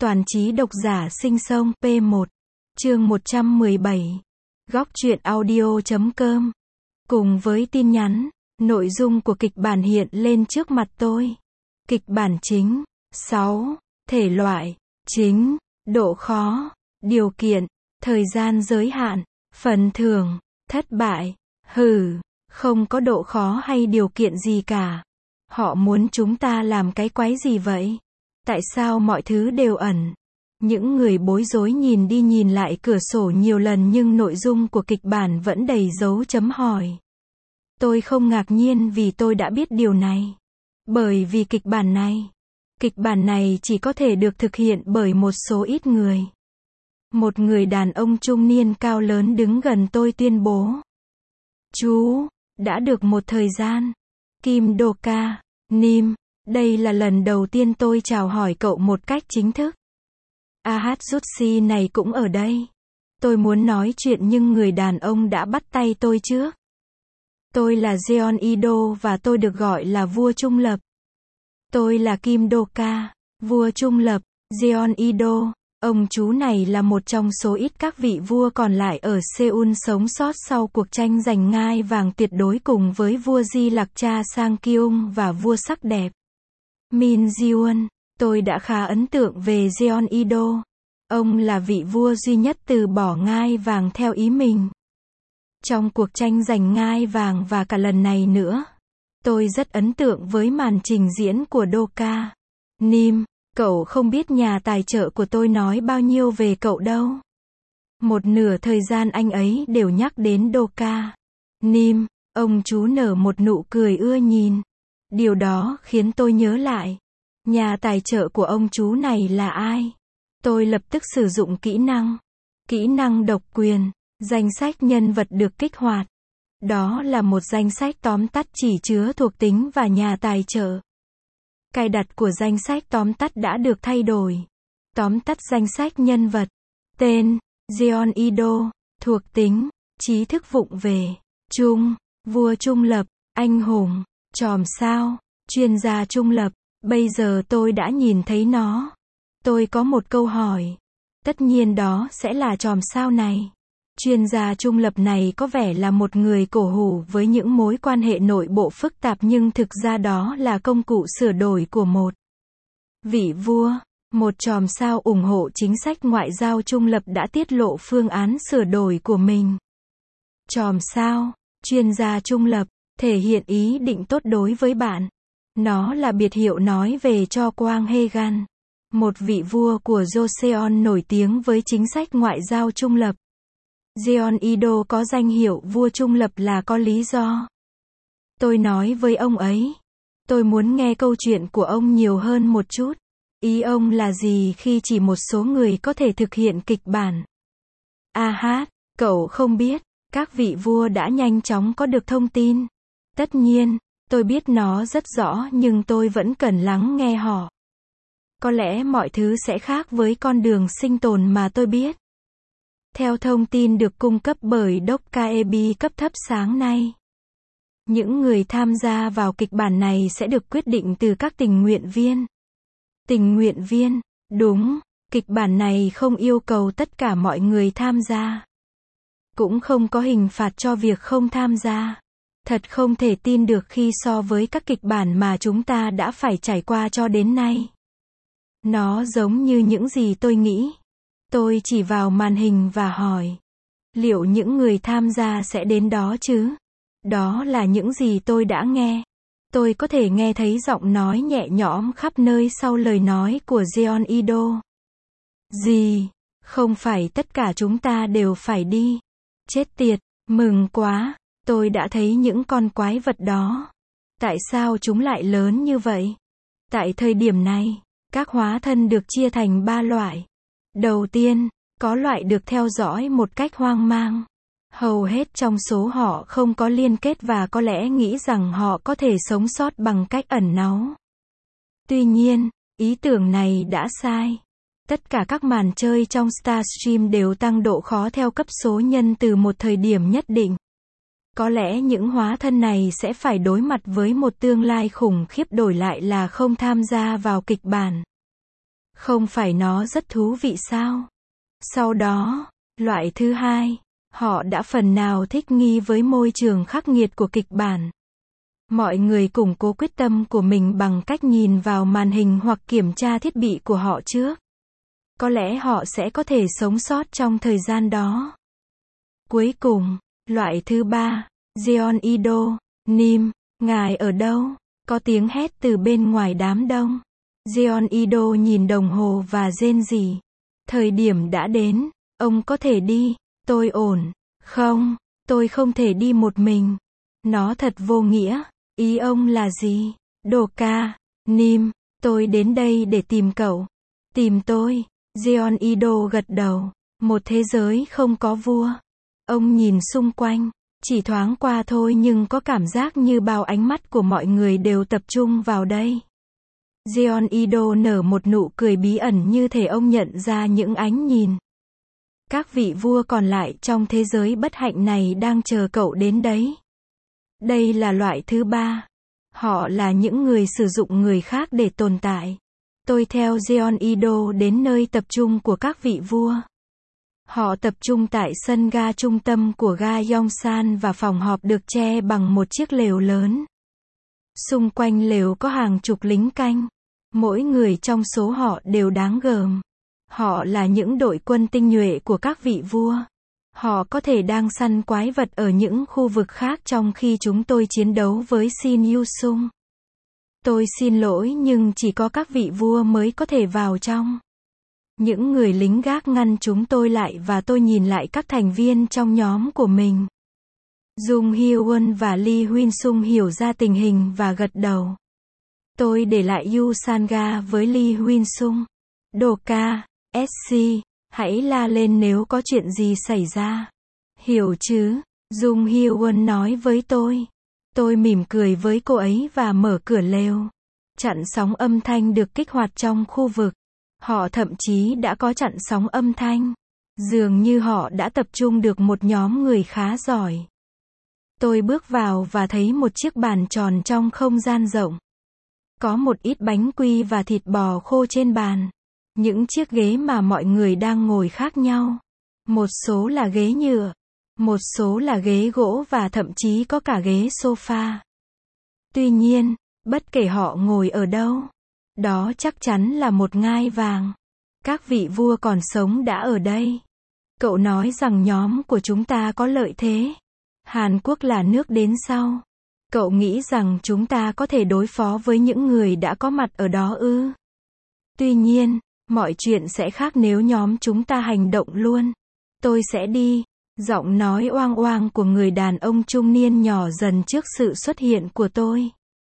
Toàn trí độc giả sinh sông P1. Chương 117. Góc truyện audio.com. Cùng với tin nhắn, nội dung của kịch bản hiện lên trước mặt tôi. Kịch bản chính. 6. Thể loại. Chính. Độ khó. Điều kiện. Thời gian giới hạn. Phần thưởng. Thất bại. Không có độ khó hay điều kiện gì cả. Họ muốn chúng ta làm cái quái gì vậy? Tại sao mọi thứ đều ẩn? Những người bối rối nhìn đi nhìn lại cửa sổ nhiều lần nhưng nội dung của kịch bản vẫn đầy dấu chấm hỏi. Tôi không ngạc nhiên vì tôi đã biết điều này. Bởi vì kịch bản này chỉ có thể được thực hiện bởi một số ít người. Một người đàn ông trung niên cao lớn đứng gần tôi tuyên bố. Chú, đã được một thời gian. Kim Do-ka, Nim, đây là lần đầu tiên tôi chào hỏi cậu một cách chính thức. Ahatsushi này cũng ở đây. Tôi muốn nói chuyện nhưng người đàn ông đã bắt tay tôi trước. Tôi là Jeon Ido và tôi được gọi là vua trung lập. Tôi là Kim Do-ka, vua trung lập, Jeon Ido. Ông chú này là một trong số ít các vị vua còn lại ở Seoul sống sót sau cuộc tranh giành ngai vàng tuyệt đối cùng với vua Di Lặc Cha Sang Kyung và vua sắc đẹp Min Ji-won. Tôi đã khá ấn tượng về Jeon Ido. Ông là vị vua duy nhất từ bỏ ngai vàng theo ý mình. Trong cuộc tranh giành ngai vàng và cả lần này nữa, tôi rất ấn tượng với màn trình diễn của Do-ka. Nim, cậu không biết nhà tài trợ của tôi nói bao nhiêu về cậu đâu. Một nửa thời gian anh ấy đều nhắc đến Do-ka. Nim, ông chú nở một nụ cười ưa nhìn. Điều đó khiến tôi nhớ lại. Nhà tài trợ của ông chú này là ai? Tôi lập tức sử dụng kỹ năng độc quyền, danh sách nhân vật được kích hoạt. Đó là một danh sách tóm tắt chỉ chứa thuộc tính và nhà tài trợ. Cài đặt của danh sách tóm tắt đã được thay đổi. Tóm tắt danh sách nhân vật. Tên, Jeon Ido. Thuộc tính, trí thức vụng về. Trung, vua trung lập, anh hùng, chòm sao, chuyên gia trung lập. Bây giờ tôi đã nhìn thấy nó. Tôi có một câu hỏi. Tất nhiên đó sẽ là chòm sao này. Chuyên gia trung lập này có vẻ là một người cổ hủ với những mối quan hệ nội bộ phức tạp nhưng thực ra đó là công cụ sửa đổi của một vị vua. Một chòm sao ủng hộ chính sách ngoại giao trung lập đã tiết lộ phương án sửa đổi của mình. Chòm sao, chuyên gia trung lập, thể hiện ý định tốt đối với bạn. Nó là biệt hiệu nói về cho Quang Hae-gan, một vị vua của Joseon nổi tiếng với chính sách ngoại giao trung lập. Jeon Ido có danh hiệu vua trung lập là có lý do. Tôi nói với ông ấy. Tôi muốn nghe câu chuyện của ông nhiều hơn một chút. Ý ông là gì khi chỉ một số người có thể thực hiện kịch bản? Cậu không biết, các vị vua đã nhanh chóng có được thông tin. Tất nhiên, tôi biết nó rất rõ nhưng tôi vẫn cần lắng nghe họ. Có lẽ mọi thứ sẽ khác với con đường sinh tồn mà tôi biết. Theo thông tin được cung cấp bởi Dokkaebi cấp thấp sáng nay, những người tham gia vào kịch bản này sẽ được quyết định từ các tình nguyện viên. Tình nguyện viên, đúng, kịch bản này không yêu cầu tất cả mọi người tham gia. Cũng không có hình phạt cho việc không tham gia. Thật không thể tin được khi so với các kịch bản mà chúng ta đã phải trải qua cho đến nay. Nó giống như những gì tôi nghĩ. Tôi chỉ vào màn hình và hỏi. Liệu những người tham gia sẽ đến đó chứ? Đó là những gì tôi đã nghe. Tôi có thể nghe thấy giọng nói nhẹ nhõm khắp nơi sau lời nói của Jeon Ido. Gì? Không phải tất cả chúng ta đều phải đi. Chết tiệt, mừng quá. Tôi đã thấy những con quái vật đó. Tại sao chúng lại lớn như vậy? Tại thời điểm này, các hóa thân được chia thành 3 loại. Đầu tiên, có loại được theo dõi một cách hoang mang. Hầu hết trong số họ không có liên kết và có lẽ nghĩ rằng họ có thể sống sót bằng cách ẩn náu. Tuy nhiên, ý tưởng này đã sai. Tất cả các màn chơi trong Starstream đều tăng độ khó theo cấp số nhân từ một thời điểm nhất định. Có lẽ những hóa thân này sẽ phải đối mặt với một tương lai khủng khiếp đổi lại là không tham gia vào kịch bản. Không phải nó rất thú vị sao? Sau đó, loại thứ hai, họ đã phần nào thích nghi với môi trường khắc nghiệt của kịch bản. Mọi người củng cố quyết tâm của mình bằng cách nhìn vào màn hình hoặc kiểm tra thiết bị của họ trước. Có lẽ họ sẽ có thể sống sót trong thời gian đó. Cuối cùng, loại thứ ba, Jeon Ido, Nim, ngài ở đâu? Có tiếng hét từ bên ngoài đám đông. Jeon Ido nhìn đồng hồ và rên rỉ. Thời điểm đã đến, ông có thể đi, tôi ổn. Không, tôi không thể đi một mình. Nó thật vô nghĩa. Ý ông là gì? Doka, Nim, tôi đến đây để tìm cậu. Tìm tôi. Jeon Ido gật đầu. Một thế giới không có vua. Ông nhìn xung quanh. Chỉ thoáng qua thôi nhưng có cảm giác như bao ánh mắt của mọi người đều tập trung vào đây. Jeon Ido nở một nụ cười bí ẩn như thể ông nhận ra những ánh nhìn. Các vị vua còn lại trong thế giới bất hạnh này đang chờ cậu đến đấy. Đây là loại thứ ba. Họ là những người sử dụng người khác để tồn tại. Tôi theo Jeon Ido đến nơi tập trung của các vị vua. Họ tập trung tại sân ga trung tâm của ga Yongsan và phòng họp được che bằng một chiếc lều lớn. Xung quanh lều có hàng chục lính canh. Mỗi người trong số họ đều đáng gờm. Họ là những đội quân tinh nhuệ của các vị vua. Họ có thể đang săn quái vật ở những khu vực khác trong khi chúng tôi chiến đấu với Shin Yu-sung. Tôi xin lỗi nhưng chỉ có các vị vua mới có thể vào trong. Những người lính gác ngăn chúng tôi lại và tôi nhìn lại các thành viên trong nhóm của mình. Jung Hyo-won và Lee Huynh-sung hiểu ra tình hình và gật đầu. Tôi để lại Yu Sanga với Lee Huynh-sung. Doka, SC, hãy la lên nếu có chuyện gì xảy ra. Hiểu chứ? Jung Hyo-won nói với tôi. Tôi mỉm cười với cô ấy và mở cửa lều. Chặn sóng âm thanh được kích hoạt trong khu vực. Họ thậm chí đã có chặn sóng âm thanh. Dường như họ đã tập trung được một nhóm người khá giỏi. Tôi bước vào và thấy một chiếc bàn tròn trong không gian rộng. Có một ít bánh quy và thịt bò khô trên bàn. Những chiếc ghế mà mọi người đang ngồi khác nhau. Một số là ghế nhựa. Một số là ghế gỗ và thậm chí có cả ghế sofa. Tuy nhiên, bất kể họ ngồi ở đâu, đó chắc chắn là một ngai vàng. Các vị vua còn sống đã ở đây. Cậu nói rằng nhóm của chúng ta có lợi thế. Hàn Quốc là nước đến sau. Cậu nghĩ rằng chúng ta có thể đối phó với những người đã có mặt ở đó ư? Tuy nhiên, mọi chuyện sẽ khác nếu nhóm chúng ta hành động luôn. Tôi sẽ đi. Giọng nói oang oang của người đàn ông trung niên nhỏ dần trước sự xuất hiện của tôi.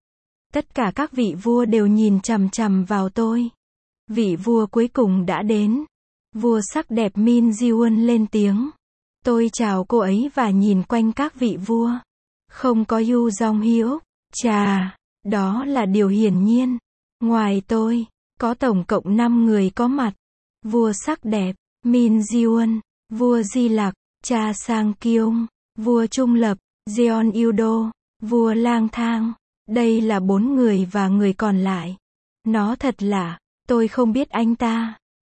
Tất cả các vị vua đều nhìn chằm chằm vào tôi. Vị vua cuối cùng đã đến. Vua sắc đẹp Min Ji-won lên tiếng. Tôi chào cô ấy và nhìn quanh các vị vua. Không có Yu Jong-hyuk. Chà, đó là điều hiển nhiên. Ngoài tôi, có tổng cộng 5 người có mặt. Vua sắc đẹp, Min Ji-won, vua Di Lặc, Cha Sang Kyung, vua trung lập, Jeon Ido, vua lang thang. Đây là 4 người và người còn lại. Nó thật lạ, tôi không biết anh ta.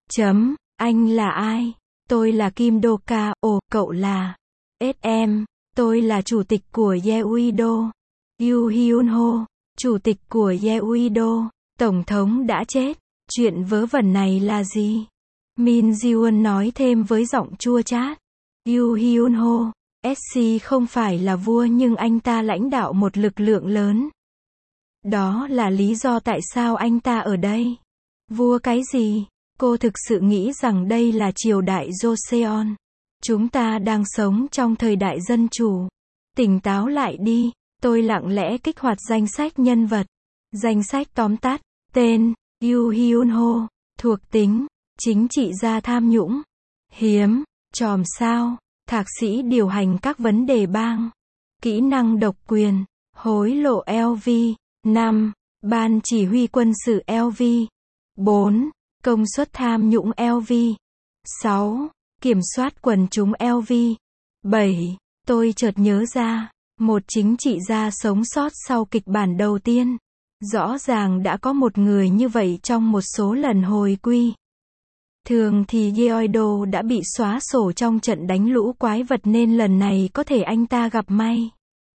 Anh là ai? Tôi là Kim Doka, cậu là SM. Tôi là chủ tịch của Yeouido. Yu Hyun-ho, chủ tịch của Yeouido. Tổng thống đã chết. Chuyện vớ vẩn này là gì? Min Ji-won nói thêm với giọng chua chát. Yu Hyun-ho, SC không phải là vua nhưng anh ta lãnh đạo một lực lượng lớn. Đó là lý do tại sao anh ta ở đây. Vua cái gì? Cô thực sự nghĩ rằng đây là triều đại Joseon. Chúng ta đang sống trong thời đại dân chủ. Tỉnh táo lại đi. Tôi lặng lẽ kích hoạt danh sách nhân vật. Danh sách tóm tắt. Tên, Yu Hyun-ho. Thuộc tính, chính trị gia tham nhũng. Hiếm, chòm sao, thạc sĩ điều hành các vấn đề bang. Kỹ năng độc quyền, hối lộ LV. 5. Ban chỉ huy quân sự LV. 4. Công suất tham nhũng LV. 6. Kiểm soát quần chúng LV. 7. Tôi chợt nhớ ra, một chính trị gia sống sót sau kịch bản đầu tiên. Rõ ràng đã có một người như vậy trong một số lần hồi quy. Thường thì Geoido đã bị xóa sổ trong trận đánh lũ quái vật nên lần này có thể anh ta gặp may.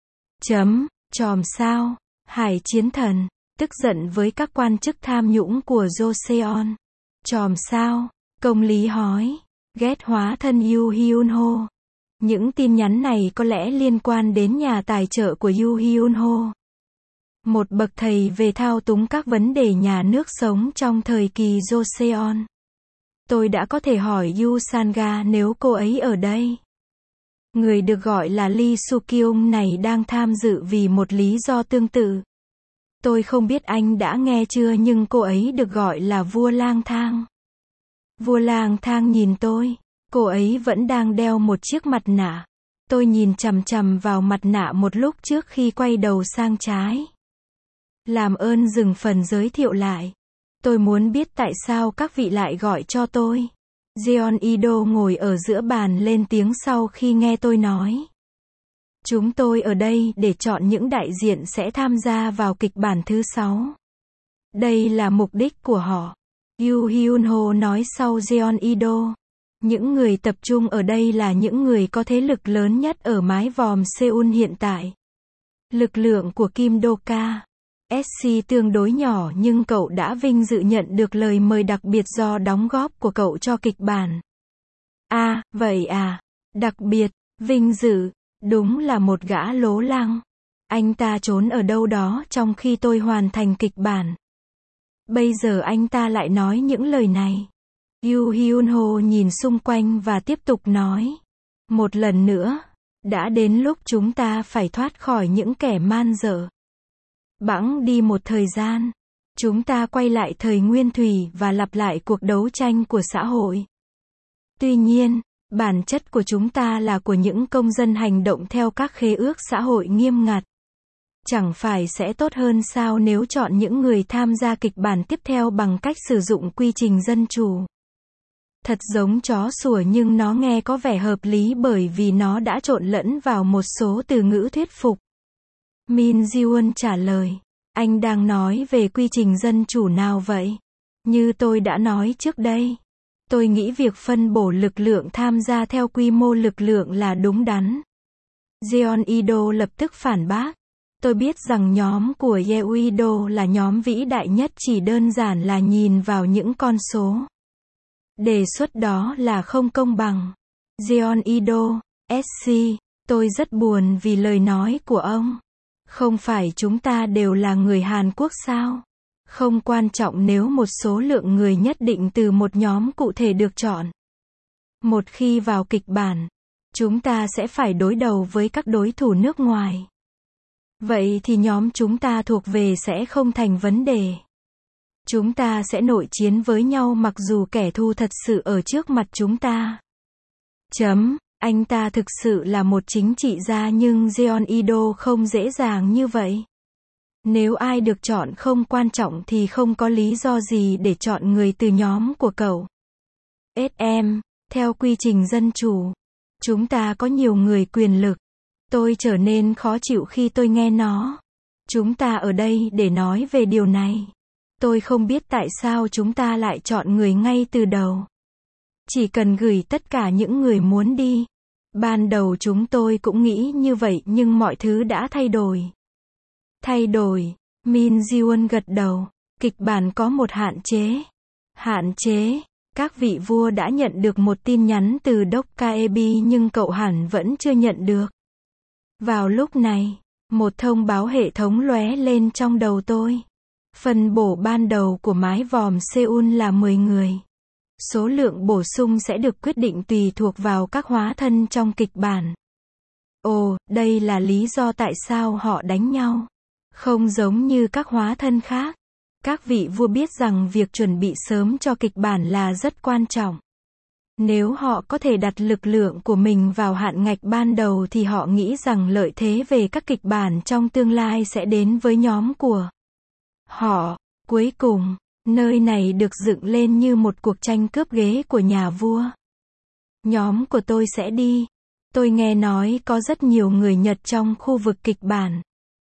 Chòm sao, Hải Chiến Thần, tức giận với các quan chức tham nhũng của Joseon. Chòm sao, Công lý hỏi, ghét hóa thân Yoo Hyun Ho. Những tin nhắn này có lẽ liên quan đến nhà tài trợ của Yoo Hyun Ho. Một bậc thầy về thao túng các vấn đề nhà nước sống trong thời kỳ Joseon. Tôi đã có thể hỏi Yoo Sanga nếu cô ấy ở đây. Người được gọi là Lee Soo-kyung này đang tham dự vì một lý do tương tự. Tôi không biết anh đã nghe chưa nhưng cô ấy được gọi là vua lang thang. Vua lang thang nhìn tôi. Cô ấy vẫn đang đeo một chiếc mặt nạ. Tôi nhìn chằm chằm vào mặt nạ một lúc trước khi quay đầu sang trái. Làm ơn dừng phần giới thiệu lại. Tôi muốn biết tại sao các vị lại gọi cho tôi. Jeon-ido ngồi ở giữa bàn lên tiếng sau khi nghe tôi nói. Chúng tôi ở đây để chọn những đại diện sẽ tham gia vào kịch bản thứ 6. Đây là mục đích của họ. Yoo Hyun Ho nói sau Jeon-ido. Những người tập trung ở đây là những người có thế lực lớn nhất ở mái vòm Seoul hiện tại. Lực lượng của Kim Do-ka. SC tương đối nhỏ nhưng cậu đã vinh dự nhận được lời mời đặc biệt do đóng góp của cậu cho kịch bản. À, vậy à. Đặc biệt, vinh dự, đúng là một gã lố lăng. Anh ta trốn ở đâu đó trong khi tôi hoàn thành kịch bản. Bây giờ anh ta lại nói những lời này. Yoo Hyun Ho nhìn xung quanh và tiếp tục nói. Một lần nữa, đã đến lúc chúng ta phải thoát khỏi những kẻ man dợ. Bẵng đi một thời gian, chúng ta quay lại thời nguyên thủy và lặp lại cuộc đấu tranh của xã hội. Tuy nhiên, bản chất của chúng ta là của những công dân hành động theo các khế ước xã hội nghiêm ngặt. Chẳng phải sẽ tốt hơn sao nếu chọn những người tham gia kịch bản tiếp theo bằng cách sử dụng quy trình dân chủ. Thật giống chó sủa nhưng nó nghe có vẻ hợp lý bởi vì nó đã trộn lẫn vào một số từ ngữ thuyết phục. Min Ji-won trả lời. Anh đang nói về quy trình dân chủ nào vậy? Như tôi đã nói trước đây. Tôi nghĩ việc phân bổ lực lượng tham gia theo quy mô lực lượng là đúng đắn. Jeon-ido lập tức phản bác. Tôi biết rằng nhóm của Yeouido là nhóm vĩ đại nhất chỉ đơn giản là nhìn vào những con số. Đề xuất đó là không công bằng. Jeon-ido, SC, tôi rất buồn vì lời nói của ông. Không phải chúng ta đều là người Hàn Quốc sao? Không quan trọng nếu một số lượng người nhất định từ một nhóm cụ thể được chọn. Một khi vào kịch bản, chúng ta sẽ phải đối đầu với các đối thủ nước ngoài. Vậy thì nhóm chúng ta thuộc về sẽ không thành vấn đề. Chúng ta sẽ nội chiến với nhau mặc dù kẻ thù thật sự ở trước mặt chúng ta. Anh ta thực sự là một chính trị gia nhưng Jeon-ido không dễ dàng như vậy. Nếu ai được chọn không quan trọng thì không có lý do gì để chọn người từ nhóm của cậu. SM, theo quy trình dân chủ, chúng ta có nhiều người quyền lực. Tôi trở nên khó chịu khi tôi nghe nó. Chúng ta ở đây để nói về điều này. Tôi không biết tại sao chúng ta lại chọn người ngay từ đầu. Chỉ cần gửi tất cả những người muốn đi. Ban đầu chúng tôi cũng nghĩ như vậy nhưng mọi thứ đã thay đổi. Thay đổi, Min Ji-won gật đầu. Kịch bản có một hạn chế. Hạn chế, các vị vua đã nhận được một tin nhắn từ Dokkaebi nhưng cậu hẳn vẫn chưa nhận được. Vào lúc này, một thông báo hệ thống lóe lên trong đầu tôi. Phân bổ ban đầu của mái vòm Seoul là 10 người. Số lượng bổ sung sẽ được quyết định tùy thuộc vào các hóa thân trong kịch bản. Ồ, đây là lý do tại sao họ đánh nhau. Không giống như các hóa thân khác. Các vị vua biết rằng việc chuẩn bị sớm cho kịch bản là rất quan trọng. Nếu họ có thể đặt lực lượng của mình vào hạn ngạch ban đầu thì họ nghĩ rằng lợi thế về các kịch bản trong tương lai sẽ đến với nhóm của họ. Cuối cùng, nơi này được dựng lên như một cuộc tranh cướp ghế của nhà vua. Nhóm của tôi sẽ đi. Tôi nghe nói có rất nhiều người Nhật trong khu vực kịch bản.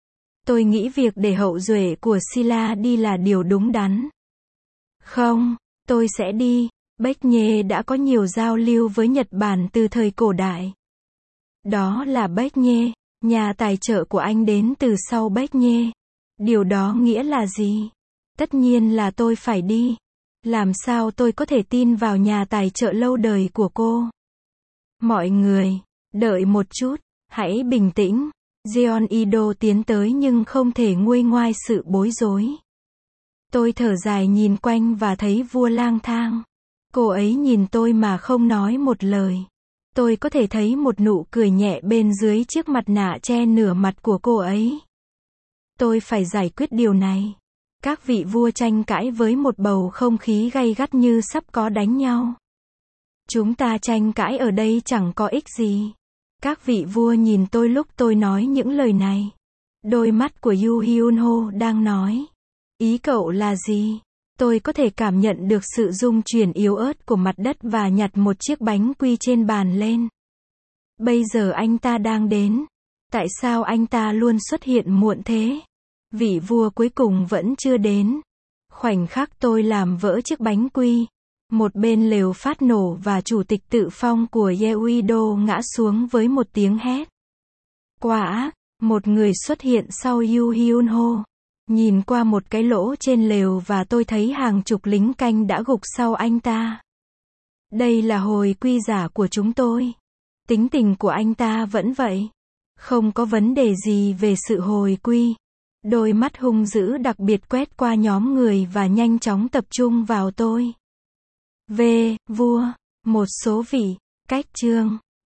Tôi nghĩ việc để hậu duệ của Silla đi là điều đúng đắn. Không, tôi sẽ đi. Bách Nhê đã có nhiều giao lưu với Nhật Bản từ thời cổ đại. Đó là Bách Nhê, nhà tài trợ của anh đến từ sau Bách Nhê. Điều đó nghĩa là gì? Tất nhiên là tôi phải đi. Làm sao tôi có thể tin vào nhà tài trợ lâu đời của cô? Mọi người, đợi một chút, hãy bình tĩnh. Jeon Ido tiến tới nhưng không thể nguôi ngoai sự bối rối. Tôi thở dài nhìn quanh và thấy vua lang thang. Cô ấy nhìn tôi mà không nói một lời. Tôi có thể thấy một nụ cười nhẹ bên dưới chiếc mặt nạ che nửa mặt của cô ấy. Tôi phải giải quyết điều này. Các vị vua tranh cãi với một bầu không khí gay gắt như sắp có đánh nhau. Chúng ta tranh cãi ở đây chẳng có ích gì. Các vị vua nhìn tôi lúc tôi nói những lời này. Đôi mắt của Yoo Hyun Ho đang nói. Ý cậu là gì? Tôi có thể cảm nhận được sự rung chuyển yếu ớt của mặt đất và nhặt một chiếc bánh quy trên bàn lên. Bây giờ anh ta đang đến. Tại sao anh ta luôn xuất hiện muộn thế? Vị vua cuối cùng vẫn chưa đến. Khoảnh khắc tôi làm vỡ chiếc bánh quy. Một bên lều phát nổ và chủ tịch tự phong của Yeouido ngã xuống với một tiếng hét. Quá ác, một người xuất hiện sau Yoo Hyun Ho. Nhìn qua một cái lỗ trên lều và tôi thấy hàng chục lính canh đã gục sau anh ta. Đây là hồi quy giả của chúng tôi. Tính tình của anh ta vẫn vậy. Không có vấn đề gì về sự hồi quy. Đôi mắt hung dữ đặc biệt quét qua nhóm người và nhanh chóng tập trung vào tôi. Vua, một số vị, cách chương.